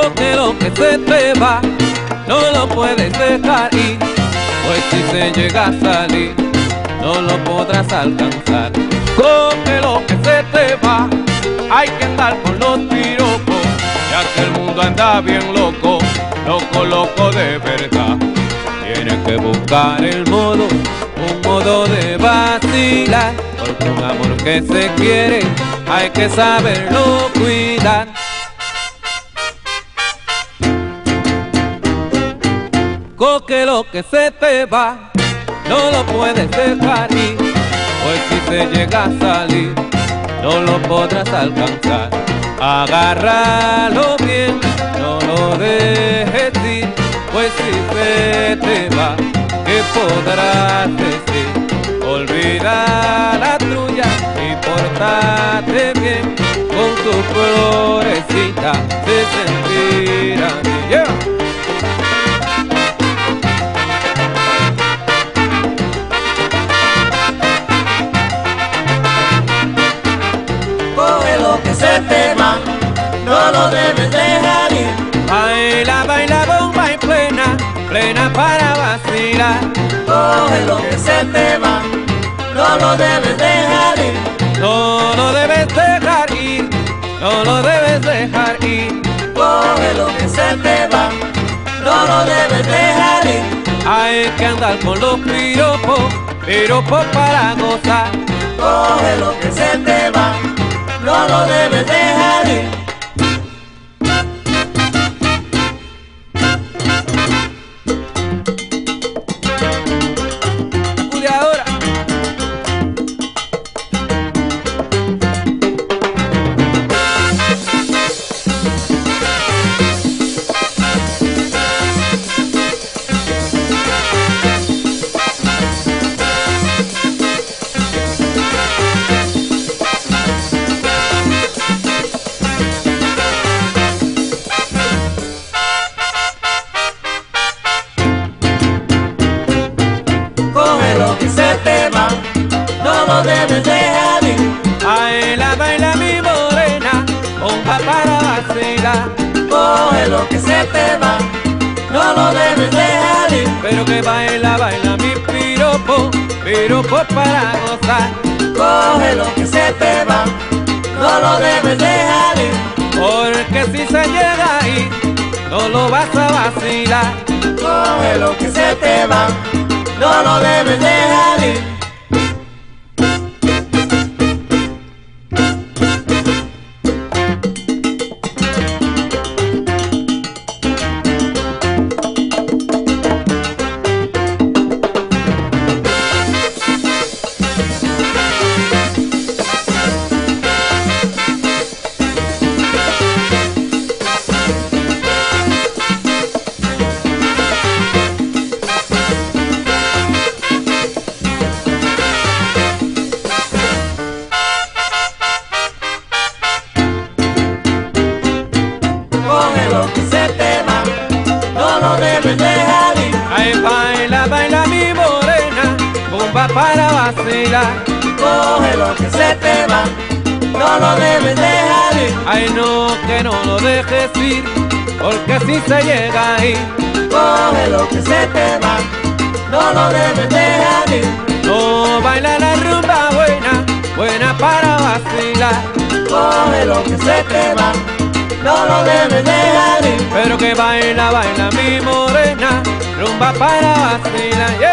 Porque lo que se te va no lo puedes dejar ir, pues si se llega a salir no lo podrás alcanzar. Coge lo que se te va, hay que andar con los piropos, ya que el mundo anda bien loco, loco, loco de verdad. Tienes que buscar el modo, un modo de vacilar, porque un amor que se quiere hay que saberlo cuidar. Coge lo que se te va, no lo puedes dejar ir, pues si se llega a salir no lo podrás alcanzar. Agárralo bien, no lo dejes ir, pues si se te va, ¿qué podrás decir? Olvida la trulla y pórtate bien, con tu florecita se sentirá bien. Yeah. Se te va, no lo debes dejar ir. Baila, baila, bomba y plena, plena para vacilar. Coge lo que se te va, no lo debes dejar ir. No lo debes dejar ir, no lo debes dejar ir. Coge lo que se te va, no lo debes dejar ir. Hay que andar con los piropos, piropos para gozar. Coge lo que se te va, no lo debes dejar ir. De ahora. No debes dejar ir. Baila mi morena, bomba para vacilar. Coge lo que se te va, no lo debes dejar ir. Pero que baila, baila mi piropo, piropo para gozar. Coge lo que se te va, no lo debes dejar ir. Porque si se llega ahí, no lo vas a vacilar. Coge lo que se te va, no lo debes dejar ir. Baila mi morena, bomba para vacilar. Coge lo que se te va, no lo debes dejar ir. Ay no, que no lo dejes ir, porque si se llega ahí. Coge lo que se te va, no lo debes dejar ir. No, baila la rumba buena, buena para vacilar. Coge lo que se te va, no lo debes dejar ir. Pero que baila, baila mi morena, rumba para vacilar.